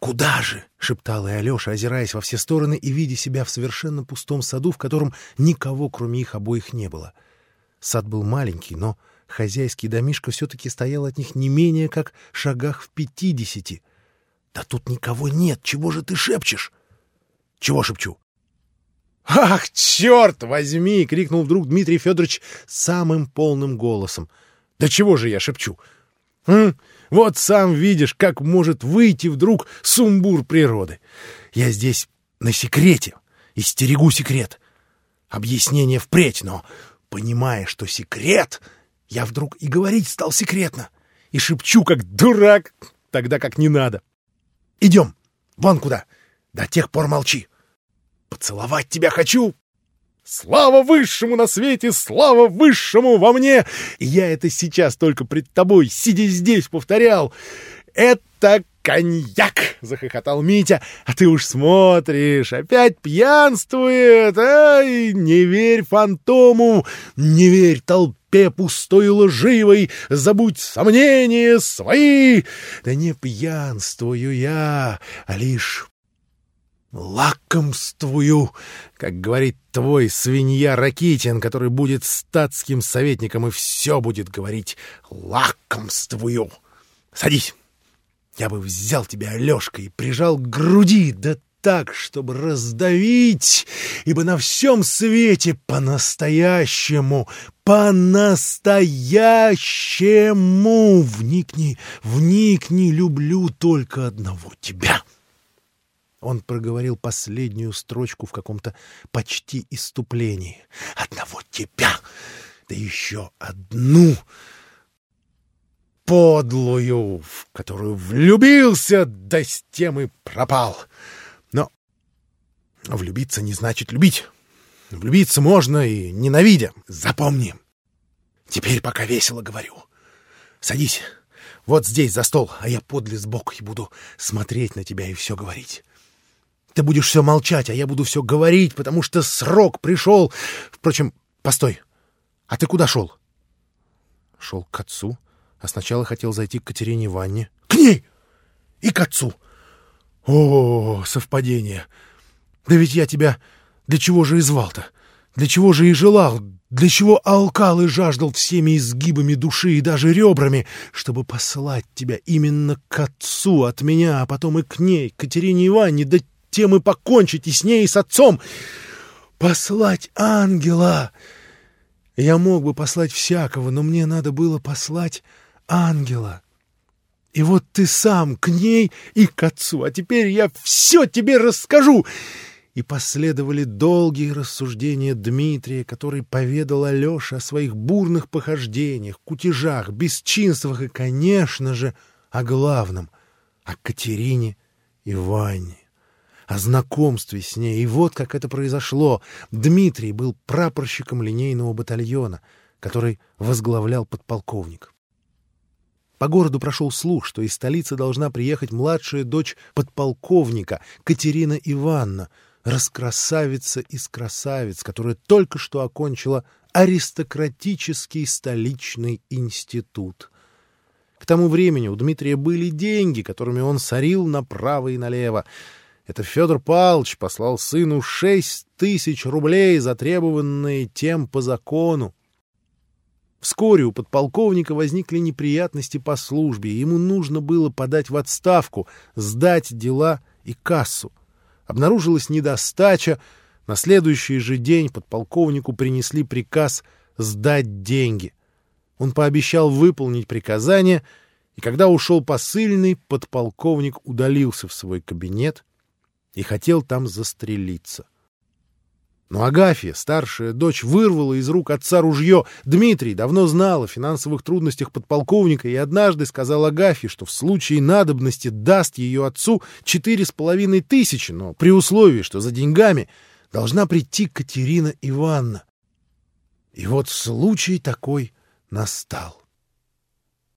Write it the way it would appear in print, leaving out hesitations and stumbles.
«Куда же?» — шептал и Алеша, озираясь во все стороны и видя себя в совершенно пустом саду, в котором никого, кроме их обоих, не было. Сад был маленький, но хозяйский домишко все-таки стоял от них не менее как шагах в 50. «Да тут никого нет! Чего же ты шепчешь?» «Чего шепчу?» «Ах, черт возьми!» — крикнул вдруг Дмитрий Федорович самым полным голосом. «Да чего же я шепчу? Вот сам видишь, как может выйти вдруг сумбур природы. Я здесь на секрете и стерегу секрет. Объяснение впредь, но, понимая, что секрет, я вдруг и говорить стал секретно, и шепчу, как дурак, тогда как не надо. Идем, вон куда, до тех пор молчи. Поцеловать тебя хочу. Слава высшему на свете, слава высшему во мне! И я это сейчас только пред тобой, сидя здесь, повторял. Это коньяк! — захохотал Митя. А ты уж смотришь, опять пьянствует. Ай, не верь фантому, не верь толпе пустой и лживой, забудь сомнения свои. Да не пьянствую я, а лишь лакомствую, как говорит твой свинья Ракитин, который будет статским советником и все будет говорить. Лакомствую. Садись. Я бы взял тебя, Алешка, и прижал к груди, да так, чтобы раздавить, ибо на всем свете по-настоящему, вникни, люблю только одного тебя. Он проговорил последнюю строчку в каком-то почти исступлении. «Одного тебя, да еще одну подлую, в которую влюбился, да с тем и пропал. Но влюбиться не значит любить. Влюбиться можно и ненавидя. Запомни. Теперь пока весело говорю. Садись вот здесь за стол, а я подле сбоку и буду смотреть на тебя и все говорить». Ты будешь все молчать, а я буду все говорить, потому что срок пришел. Впрочем, постой. А ты куда шел? Шел к отцу, а сначала хотел зайти к Катерине Ивановне. К ней! И к отцу! О, совпадение! Да ведь я тебя для чего же и звал-то? Для чего же и желал? Для чего алкал и жаждал всеми изгибами души и даже ребрами? Чтобы послать тебя именно к отцу от меня, а потом и к ней, к Катерине Ивановне, да тем и покончить и с ней, и с отцом. Послать ангела. Я мог бы послать всякого, но мне надо было послать ангела. И вот ты сам к ней и к отцу, а теперь я все тебе расскажу. И последовали долгие рассуждения Дмитрия, который поведал Алёше о своих бурных похождениях, кутежах, бесчинствах и, конечно же, о главном — о Катерине Ивановне. О знакомстве с ней. И вот как это произошло. Дмитрий был прапорщиком линейного батальона, который возглавлял подполковник. По городу прошел слух, что из столицы должна приехать младшая дочь подполковника Катерина Ивановна, раскрасавица из красавиц, которая только что окончила аристократический столичный институт. К тому времени у Дмитрия были деньги, которыми он сорил направо и налево. Это Федор Павлович послал сыну 6000 рублей, затребованные тем по закону. Вскоре у подполковника возникли неприятности по службе, и ему нужно было подать в отставку, сдать дела и кассу. Обнаружилась недостача. На следующий же день подполковнику принесли приказ сдать деньги. Он пообещал выполнить приказание, и когда ушел посыльный, подполковник удалился в свой кабинет и хотел там застрелиться. Но Агафья, старшая дочь, вырвала из рук отца ружье. Дмитрий давно знал о финансовых трудностях подполковника и однажды сказал Агафье, что в случае надобности даст ее отцу 4500, но при условии, что за деньгами должна прийти Катерина Ивановна. И вот случай такой настал.